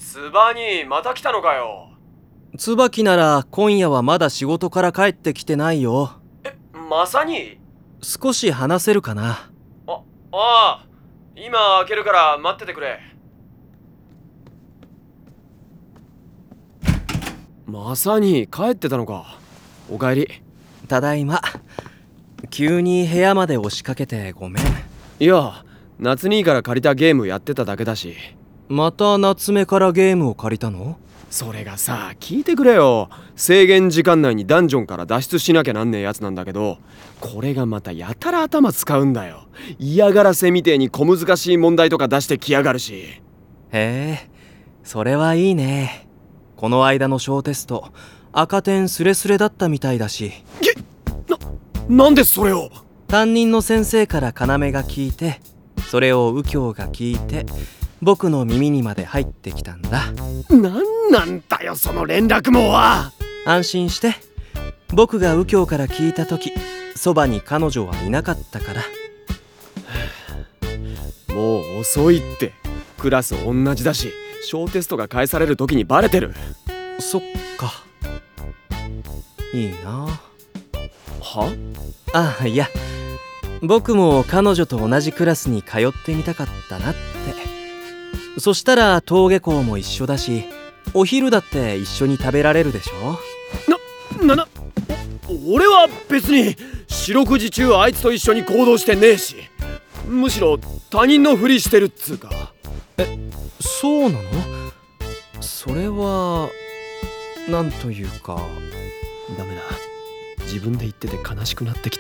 スバニーまた来たのかよ。 椿なら今夜はまだ仕事から帰ってきてないよ。 マサニ少し話せるかな。 ああ、今開けるから待っててくれ。マサニ帰ってたのか。おかえり。 ただいま。急に部屋まで押しかけてごめん。 いや、夏兄から借りたゲームやってただけだし。 また夏目からゲームを借りたの？ それがさ、聞いてくれよ。制限時間内にダンジョンから脱出しなきゃなんねえやつなんだけど、これがまたやたら頭使うんだよ。嫌がらせみてえに小難しい問題とか出してきやがるし。 へえ、それはいいね。この間の小テスト、赤点スレスレだったみたいだし。 なんでそれを？ 担任の先生から要が聞いて、それを右京が聞いて、僕の耳にまで入ってきたんだ。 なんなんだよその連絡網は。 安心して。僕が右京から聞いた時、そばに彼女はいなかったから。 もう遅いって。クラス同じだし、小テストが返される時にバレてる。 そっか。いいな。 は？ あ、いや、僕も彼女と同じクラスに通ってみたかったなって。そしたら登下校も一緒だし、お昼だって一緒に食べられるでしょ。 俺は別に四六時中あいつと一緒に行動してねえし、むしろ他人のふりしてるっつうか。 そうなの？それはなんというか。 ダメだ、自分で言ってて悲しくなってきた。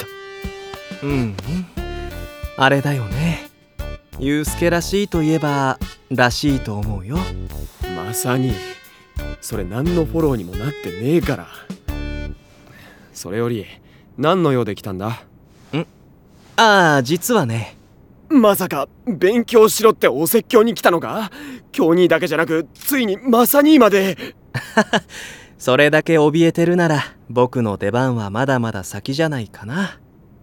あれだよね。ユウスケらしいといえばらしいと思うよ。 まさにそれ何のフォローにもなってねえから。それより何の用で来たんだ？ 実はね。 まさか勉強しろってお説教に来たのか？京兄だけじゃなくついにマサ兄まで。 それだけ怯えてるなら僕の出番はまだまだ先じゃないかな。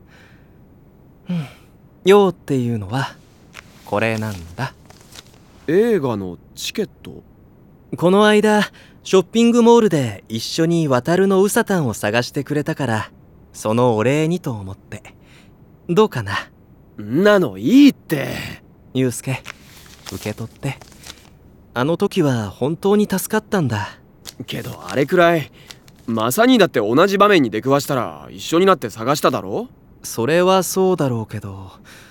用っていうのはこれなんだ。 映画のチケット？ この間ショッピングモールで一緒に渡るのウサタンを探してくれたから、そのお礼にと思って。どうかな？ んなのいいって。 ユウスケ、受け取って。あの時は本当に助かったんだ。 けどあれくらいマサ兄だって同じ場面に出くわしたら一緒になって探しただろ？ それはそうだろうけど、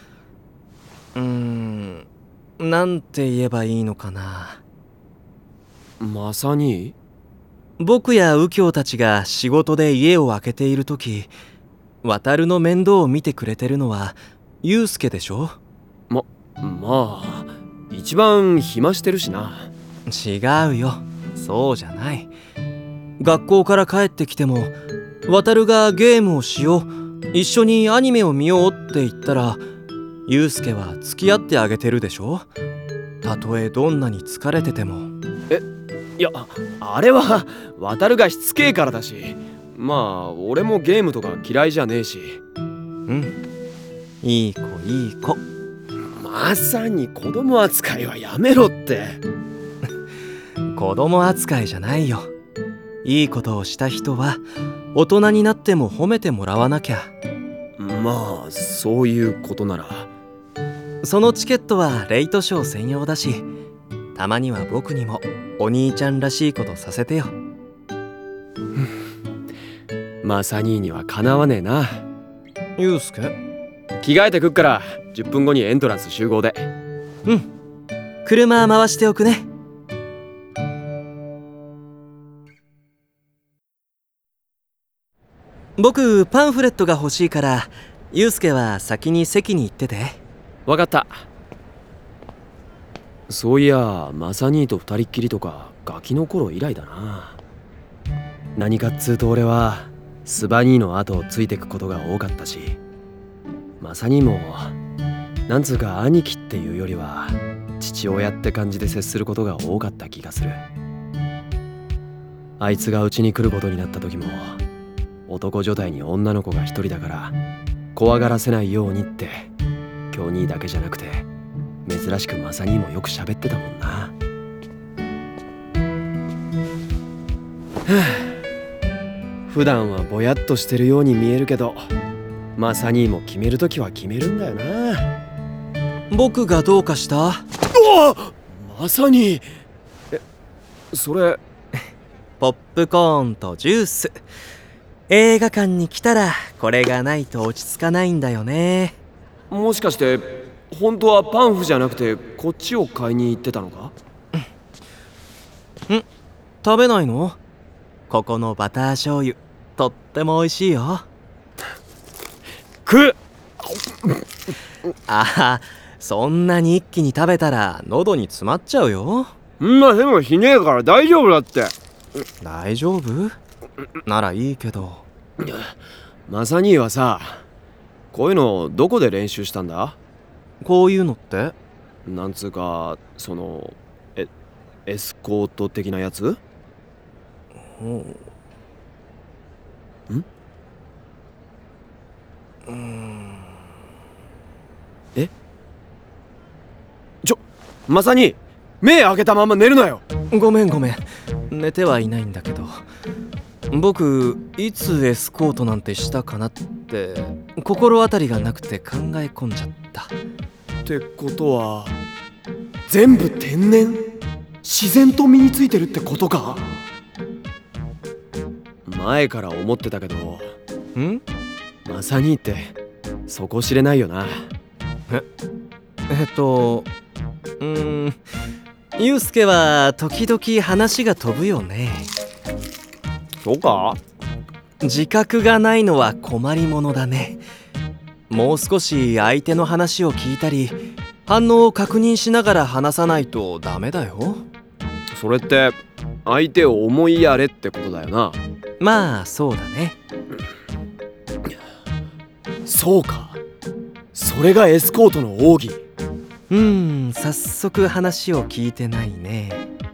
なんて言えばいいのかな。 マサ兄？ 僕や右京たちが仕事で家を空けている時、渡るの面倒を見てくれてるのはユウスケでしょ？ まあ一番暇してるしな。 違うよ、そうじゃない。学校から帰ってきても渡るがゲームをしよう、一緒にアニメを見ようって言ったら、ユウスケは付き合ってあげてるでしょ？たとえどんなに疲れてても。 いや、あれは渡るがしつけえからだし、まあ俺もゲームとか嫌いじゃねえし。 いい子いい子。 まさに子供扱いはやめろって。 子供扱いじゃないよ。いいことをした人は大人になっても褒めてもらわなきゃ。 まあそういうことなら。 そのチケットはレイトショー専用だし、たまには僕にもお兄ちゃんらしいことさせてよ。 マサ兄にはかなわねえな。 ユウスケ、 着替えてくっから10分後にエントランス集合で。 車回しておくね。僕パンフレットが欲しいから、ユウスケは先に席に行ってて。 わかった。そういやマサ兄と二人っきりとかガキの頃以来だな。何かっつうと俺はスバ兄の後をついてくことが多かったし、マサ兄もなんつうか兄貴っていうよりは父親って感じで接することが多かった気がする。あいつがうちに来ることになった時も、男女体に女の子が一人だから怖がらせないようにって京兄だけじゃなくて珍しくマサ兄もよく喋ってたもんな。 普段はぼやっとしてるように見えるけど、マサ兄も決めるときは決めるんだよな。 僕がどうかした？ マサ兄、それポップコーンとジュース。映画館に来たらこれがないと落ち着かないんだよね。 もしかして本当はパンフじゃなくてこっちを買いに行ってたのか？ 食べないの？ここのバター醤油とっても美味しいよ。ああ、そんなに一気に食べたら喉に詰まっちゃうよ。 んなでもしねえから大丈夫だって。 大丈夫？ならいいけど。 マサ兄はさ、こういうのどこで練習したんだ？ こういうのって？ なんつうか、エスコート的なやつ？え？マサ兄、目開けたまま寝るなよ。 ごめん寝てはいないんだけど、僕いつエスコートなんてしたかなって心当たりがなくて考え込んじゃった。 ってことは全部天然？自然と身についてるってことか？前から思ってたけど、マサ兄って底知れないよな。 ユウスケは時々話が飛ぶよね。 そうか？ 自覚がないのは困りものだね。もう少し相手の話を聞いたり反応を確認しながら話さないとダメだよ。 それって相手を思いやれってことだよな。 まあそうだね。 そうか、それがエスコートの奥義。 早速話を聞いてないね。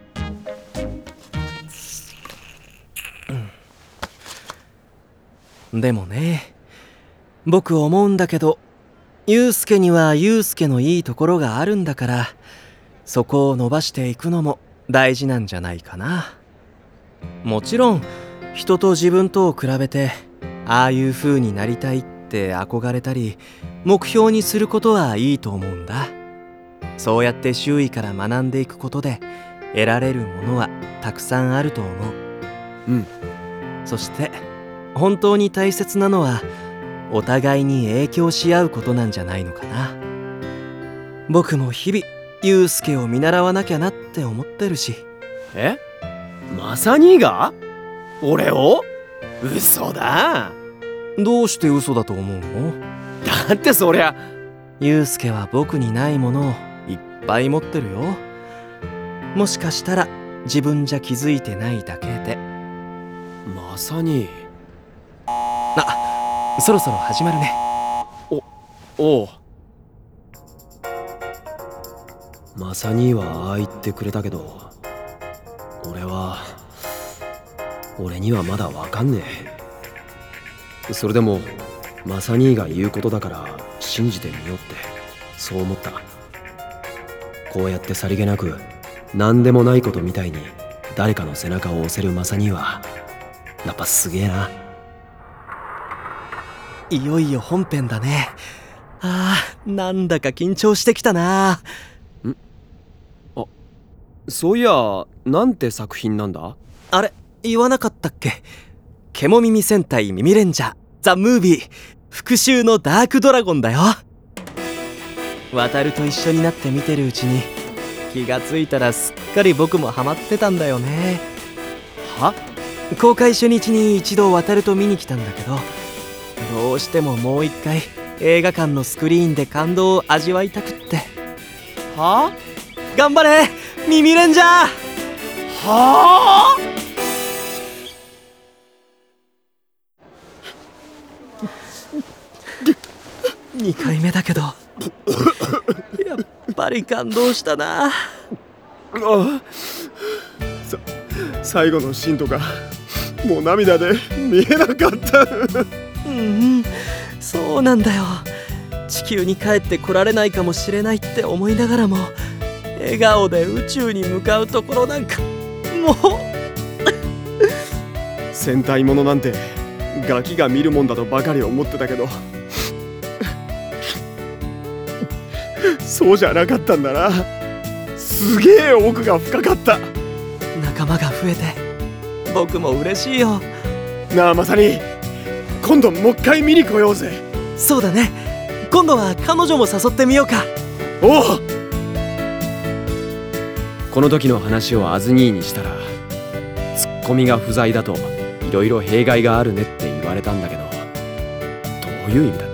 でもね、僕思うんだけど、ユウスケにはユウスケのいいところがあるんだから、そこを伸ばしていくのも大事なんじゃないかな。もちろん人と自分とを比べてああいう風になりたいって憧れたり目標にすることはいいと思うんだ。そうやって周囲から学んでいくことで得られるものはたくさんあると思う。そして本当に大切なのはお互いに影響し合うことなんじゃないのかな。僕も日々ユウスケを見習わなきゃなって思ってるし。 マサ兄が？俺を？嘘だ。 どうして嘘だと思うの？ だってそりゃユウスケは僕にないものをいっぱい持ってるよ。もしかしたら自分じゃ気づいてないだけで。 マサ兄。 そろそろ始まるね。 おう。マサ兄はああ言ってくれたけど、俺にはまだわかんねえ。それでもマサ兄が言うことだから信じてみようってそう思った。こうやってさりげなく何でもないことみたいに誰かの背中を押せるマサ兄はやっぱすげえな。 いよいよ本編だね。なんだか緊張してきたな。 そういや、なんて作品なんだ？ あれ、言わなかったっけ？ケモ耳戦隊ミミレンジャーザ・ムービー復讐のダークドラゴンだよ。渡ると一緒になって見てるうちに気がついたらすっかり僕もハマってたんだよね。公開初日に一度渡ると見に来たんだけど、どうしてももう一回映画館のスクリーンで感動を味わいたくって。頑張れミミレンジャー。2回目だけどやっぱり感動したな。 最後のシーンとかもう涙で見えなかった。 そうなんだよ。地球に帰ってこられないかもしれないって思いながらも笑顔で宇宙に向かうところなんかもう戦隊ものなんてガキが見るもんだとばかり思ってたけどそうじゃなかったんだな。すげえ奥が深かった。 仲間が増えて僕も嬉しいよ。 なあマサ兄、今度もう一回見に来ようぜ。 そうだね、今度は彼女も誘ってみようか。 おう。 この時の話をアズ兄にしたら、ツッコミが不在だといろいろ弊害があるねって言われたんだけど、どういう意味だっ